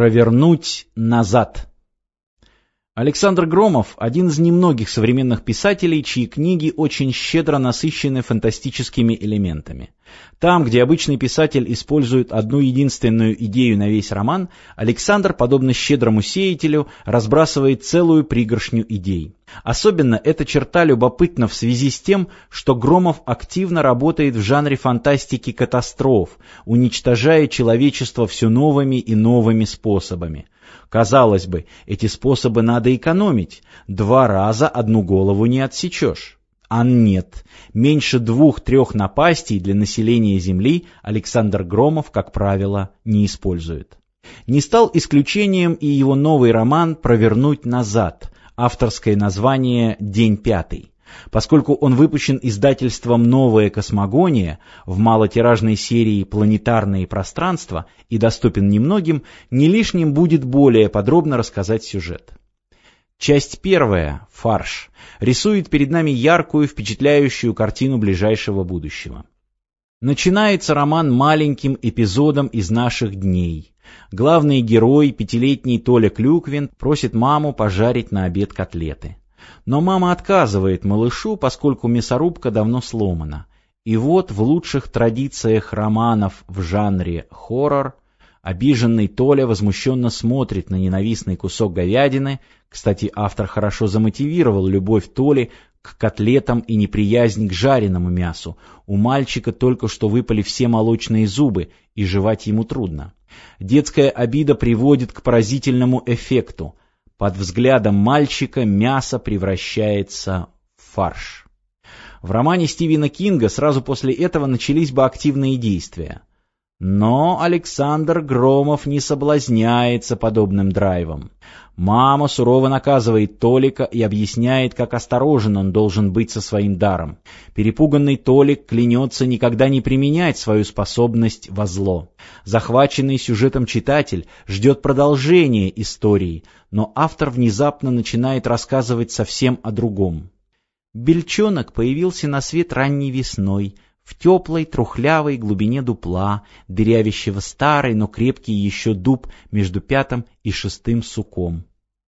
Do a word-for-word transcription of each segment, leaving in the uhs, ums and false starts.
Провернуть назад. Александр Громов – один из немногих современных писателей, чьи книги очень щедро насыщены фантастическими элементами. Там, где обычный писатель использует одну единственную идею на весь роман, Александр, подобно щедрому сеятелю, разбрасывает целую пригоршню идей. Особенно эта черта любопытна в связи с тем, что Громов активно работает в жанре фантастики катастроф, уничтожая человечество все новыми и новыми способами. Казалось бы, эти способы надо экономить, два раза одну голову не отсечешь. А нет, меньше двух-трех напастей для населения Земли Александр Громов, как правило, не использует. Не стал исключением и его новый роман «Провернуть назад», авторское название «День пятый». Поскольку он выпущен издательством «Новая космогония» в малотиражной серии «Планетарные пространства» и доступен немногим, не лишним будет более подробно рассказать сюжет. Часть первая, «Фарш», рисует перед нами яркую, впечатляющую картину ближайшего будущего. Начинается роман маленьким эпизодом из наших дней. Главный герой, пятилетний Толя Клюквин, просит маму пожарить на обед котлеты. Но мама отказывает малышу, поскольку мясорубка давно сломана. И вот в лучших традициях романов в жанре хоррор обиженный Толя возмущенно смотрит на ненавистный кусок говядины. Кстати, автор хорошо замотивировал любовь Толи к котлетам и неприязнь к жареному мясу. У мальчика только что выпали все молочные зубы, и жевать ему трудно. Детская обида приводит к поразительному эффекту. Под взглядом мальчика мясо превращается в фарш. В романе Стивена Кинга сразу после этого начались бы активные действия. Но Александр Громов не соблазняется подобным драйвом. Мама сурово наказывает Толика и объясняет, как осторожен он должен быть со своим даром. Перепуганный Толик клянется никогда не применять свою способность во зло. Захваченный сюжетом читатель ждет продолжения истории, но автор внезапно начинает рассказывать совсем о другом. Бельчонок появился на свет ранней весной, в теплой трухлявой глубине дупла, дырявящего старый, но крепкий еще дуб между пятым и шестым суком.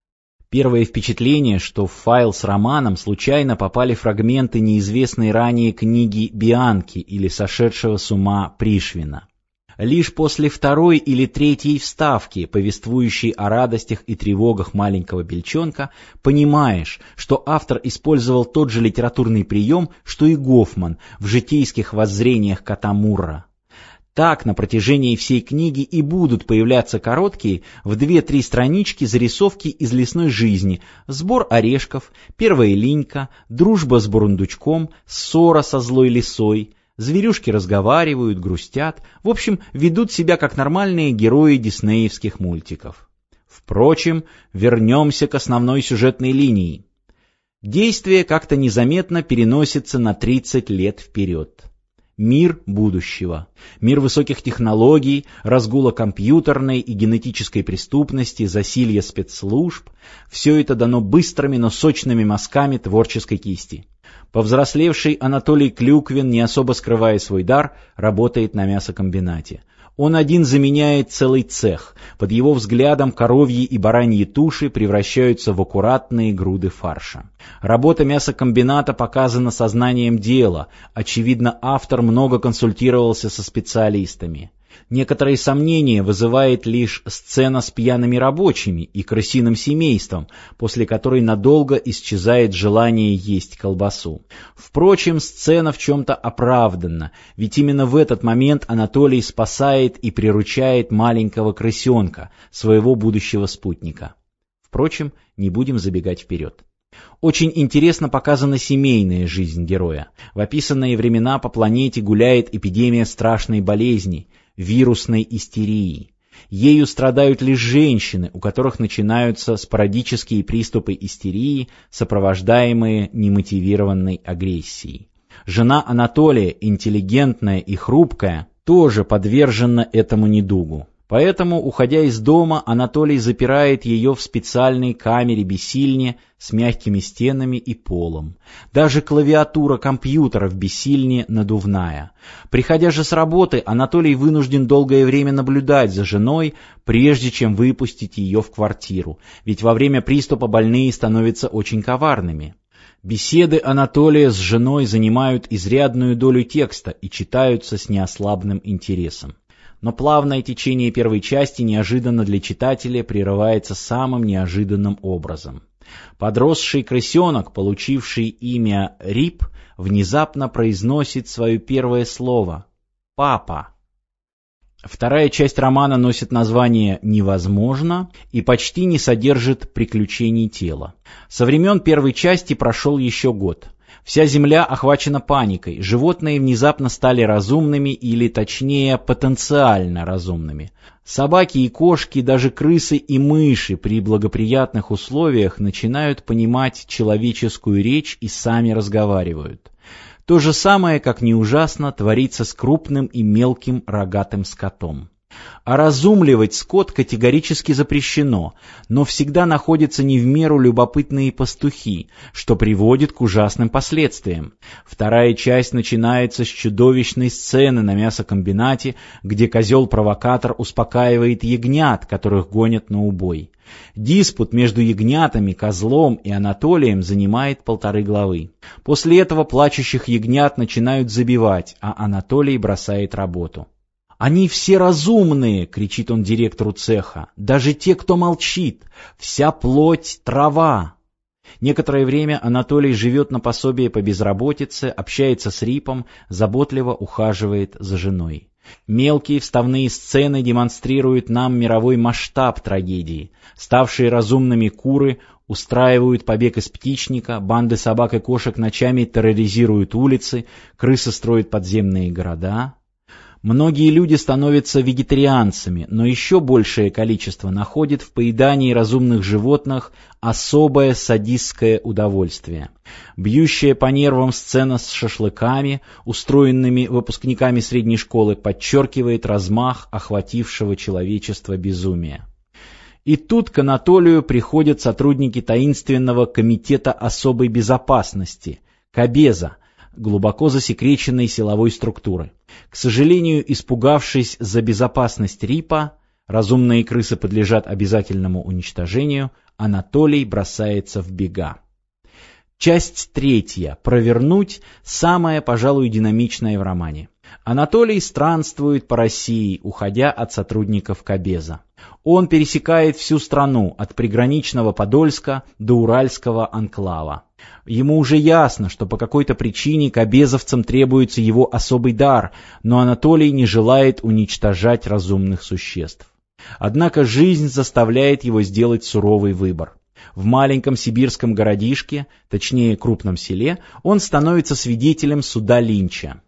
Первое впечатление, что в файл с романом случайно попали фрагменты неизвестной ранее книги Бианки или сошедшего с ума Пришвина. Лишь после второй или третьей вставки, повествующей о радостях и тревогах маленького Бельчонка, понимаешь, что автор использовал тот же литературный прием, что и Гофман в житейских воззрениях кота Мурра. Так на протяжении всей книги и будут появляться короткие в две-три странички зарисовки из лесной жизни: сбор орешков, первая линька, дружба с бурундучком, ссора со злой лисой. Зверюшки разговаривают, грустят, в общем, ведут себя как нормальные герои диснеевских мультиков. Впрочем, вернемся к основной сюжетной линии. Действие как-то незаметно переносится на тридцать лет вперед. Мир будущего. Мир высоких технологий, разгула компьютерной и генетической преступности, засилья спецслужб. Все это дано быстрыми, но сочными мазками творческой кисти. Повзрослевший Анатолий Клюквин, не особо скрывая свой дар, работает на мясокомбинате. Он один заменяет целый цех. Под его взглядом коровьи и бараньи туши превращаются в аккуратные груды фарша. Работа мясокомбината показана сознанием дела. Очевидно, автор много консультировался со специалистами. Некоторые сомнения вызывает лишь сцена с пьяными рабочими и крысиным семейством, после которой надолго исчезает желание есть колбасу. Впрочем, сцена в чем-то оправданна, ведь именно в этот момент Анатолий спасает и приручает маленького крысенка, своего будущего спутника. Впрочем, не будем забегать вперед. Очень интересно показана семейная жизнь героя. В описанные времена по планете гуляет эпидемия страшной болезни – вирусной истерии. Ею страдают лишь женщины, у которых начинаются спорадические приступы истерии, сопровождаемые немотивированной агрессией. Жена Анатолия, интеллигентная и хрупкая, тоже подвержена этому недугу. Поэтому, уходя из дома, Анатолий запирает ее в специальной камере-бесильне с мягкими стенами и полом. Даже клавиатура компьютера в бесильне надувная. Приходя же с работы, Анатолий вынужден долгое время наблюдать за женой, прежде чем выпустить ее в квартиру, ведь во время приступа больные становятся очень коварными. Беседы Анатолия с женой занимают изрядную долю текста и читаются с неослабным интересом. Но плавное течение первой части неожиданно для читателя прерывается самым неожиданным образом. Подросший крысенок, получивший имя Рип, внезапно произносит свое первое слово «папа». Вторая часть романа носит название «Невозможно» и почти не содержит приключений тела. Со времен первой части прошел еще год. Вся земля охвачена паникой, животные внезапно стали разумными или, точнее, потенциально разумными. Собаки и кошки, даже крысы и мыши при благоприятных условиях начинают понимать человеческую речь и сами разговаривают. То же самое, как ни ужасно, творится с крупным и мелким рогатым скотом. Оразумливать скот категорически запрещено, но всегда находятся не в меру любопытные пастухи, что приводит к ужасным последствиям. Вторая часть начинается с чудовищной сцены на мясокомбинате, где козел-провокатор успокаивает ягнят, которых гонят на убой. Диспут между ягнятами, козлом и Анатолием занимает полторы главы. После этого плачущих ягнят начинают забивать, а Анатолий бросает работу. «Они все разумные!» — кричит он директору цеха. «Даже те, кто молчит! Вся плоть — трава!» Некоторое время Анатолий живет на пособие по безработице, общается с Рипом, заботливо ухаживает за женой. Мелкие вставные сцены демонстрируют нам мировой масштаб трагедии. Ставшие разумными куры устраивают побег из птичника, банды собак и кошек ночами терроризируют улицы, крысы строят подземные города. Многие люди становятся вегетарианцами, но еще большее количество находит в поедании разумных животных особое садистское удовольствие. Бьющая по нервам сцена с шашлыками, устроенными выпускниками средней школы, подчеркивает размах охватившего человечество безумия. И тут к Анатолию приходят сотрудники таинственного комитета особой безопасности, Кабеза, глубоко засекреченной силовой структуры. К сожалению, испугавшись за безопасность Рипа, разумные крысы подлежат обязательному уничтожению, Анатолий бросается в бега. Часть третья. Провернуть. Самая, пожалуй, динамичная в романе. Анатолий странствует по России, уходя от сотрудников Кабеза. Он пересекает всю страну, от приграничного Подольска до Уральского анклава. Ему уже ясно, что по какой-то причине кабезовцам требуется его особый дар, но Анатолий не желает уничтожать разумных существ. Однако жизнь заставляет его сделать суровый выбор. В маленьком сибирском городишке, точнее крупном селе, он становится свидетелем суда Линча.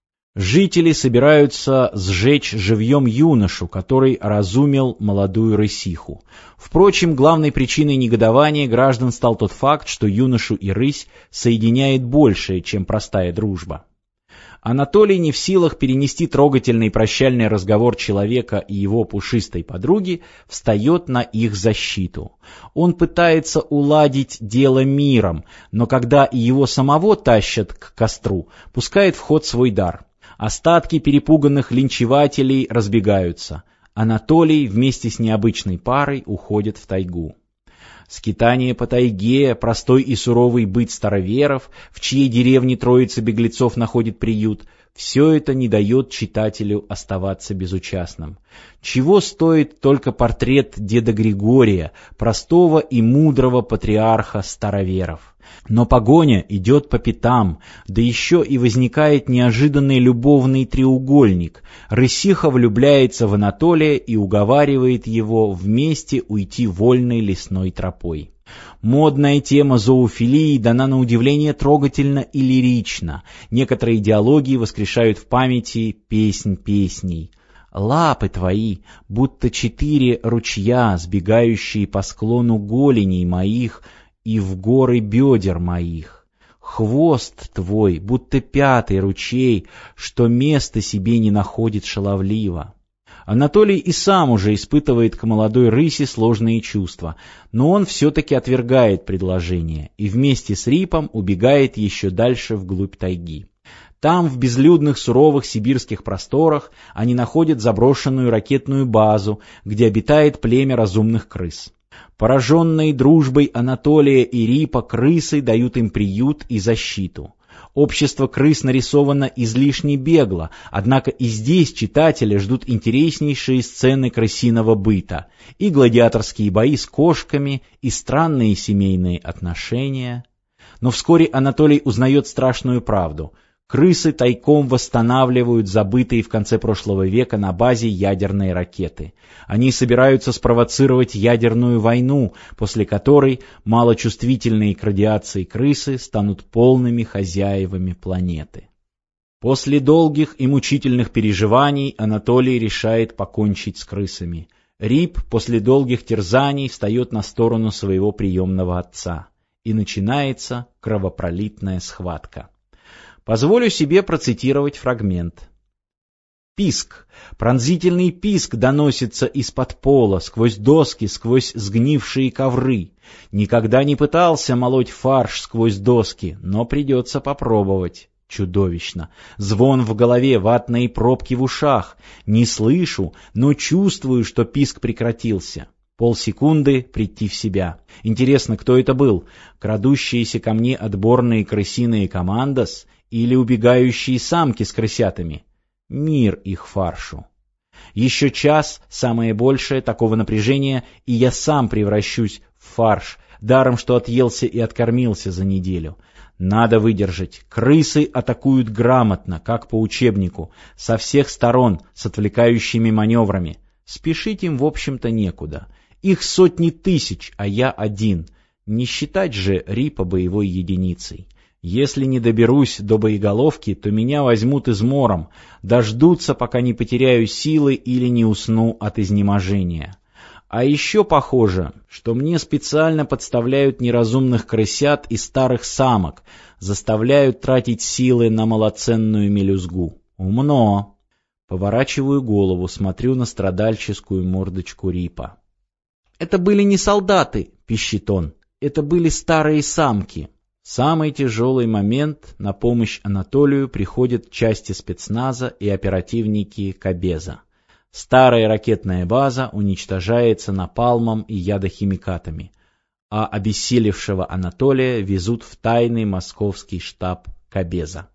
Жители собираются сжечь живьем юношу, который разумел молодую рысиху. Впрочем, главной причиной негодования граждан стал тот факт, что юношу и рысь соединяет большее, чем простая дружба. Анатолий не в силах перенести трогательный прощальный разговор человека и его пушистой подруги, встает на их защиту. Он пытается уладить дело миром, но когда и его самого тащат к костру, пускает в ход свой дар. Остатки перепуганных линчевателей разбегаются. Анатолий вместе с необычной парой уходит в тайгу. Скитание по тайге, простой и суровый быт староверов, в чьей деревне троица беглецов находит приют, все это не дает читателю оставаться безучастным. Чего стоит только портрет деда Григория, простого и мудрого патриарха староверов. Но погоня идет по пятам, да еще и возникает неожиданный любовный треугольник. Рысиха влюбляется в Анатолия и уговаривает его вместе уйти вольной лесной тропой. Модная тема зоофилии дана на удивление трогательно и лирично. Некоторые идеологии воскрешают в памяти песнь песней. Лапы твои, будто четыре ручья, сбегающие по склону голеней моих и в горы бедер моих. Хвост твой, будто пятый ручей, что места себе не находит шаловливо. Анатолий и сам уже испытывает к молодой рыси сложные чувства, но он все-таки отвергает предложение и вместе с Рипом убегает еще дальше вглубь тайги. Там, в безлюдных суровых сибирских просторах, они находят заброшенную ракетную базу, где обитает племя разумных крыс. Пораженные дружбой Анатолия и Рипа крысы дают им приют и защиту. Общество крыс нарисовано излишне бегло, однако и здесь читатели ждут интереснейшие сцены крысиного быта, и гладиаторские бои с кошками, и странные семейные отношения. Но вскоре Анатолий узнает страшную правду. Крысы тайком восстанавливают забытые в конце прошлого века на базе ядерные ракеты. Они собираются спровоцировать ядерную войну, после которой малочувствительные к радиации крысы станут полными хозяевами планеты. После долгих и мучительных переживаний Анатолий решает покончить с крысами. Рип после долгих терзаний встает на сторону своего приемного отца. И начинается кровопролитная схватка. Позволю себе процитировать фрагмент. Писк, пронзительный писк доносится из-под пола, сквозь доски, сквозь сгнившие ковры. Никогда не пытался молоть фарш сквозь доски, но придется попробовать. Чудовищно. Звон в голове, ватные пробки в ушах. Не слышу, но чувствую, что писк прекратился. Полсекунды прийти в себя. Интересно, кто это был? Крадущиеся ко мне отборные крысиные командос или убегающие самки с крысятами? Мир их фаршу. Еще час, самое большее, такого напряжения, и я сам превращусь в фарш, даром что отъелся и откормился за неделю. Надо выдержать. Крысы атакуют грамотно, как по учебнику, со всех сторон, с отвлекающими маневрами. Спешить им, в общем-то, некуда. Их сотни тысяч, а я один. Не считать же Рипа боевой единицей. Если не доберусь до боеголовки, то меня возьмут измором, дождутся, пока не потеряю силы или не усну от изнеможения. А еще похоже, что мне специально подставляют неразумных крысят и старых самок, заставляют тратить силы на малоценную мелюзгу. Умно. Поворачиваю голову, смотрю на страдальческую мордочку Рипа. «Это были не солдаты», — пищит он, — «это были старые самки». В самый тяжелый момент на помощь Анатолию приходят части спецназа и оперативники Кабеза. Старая ракетная база уничтожается напалмом и ядохимикатами, а обессилевшего Анатолия везут в тайный московский штаб Кабеза.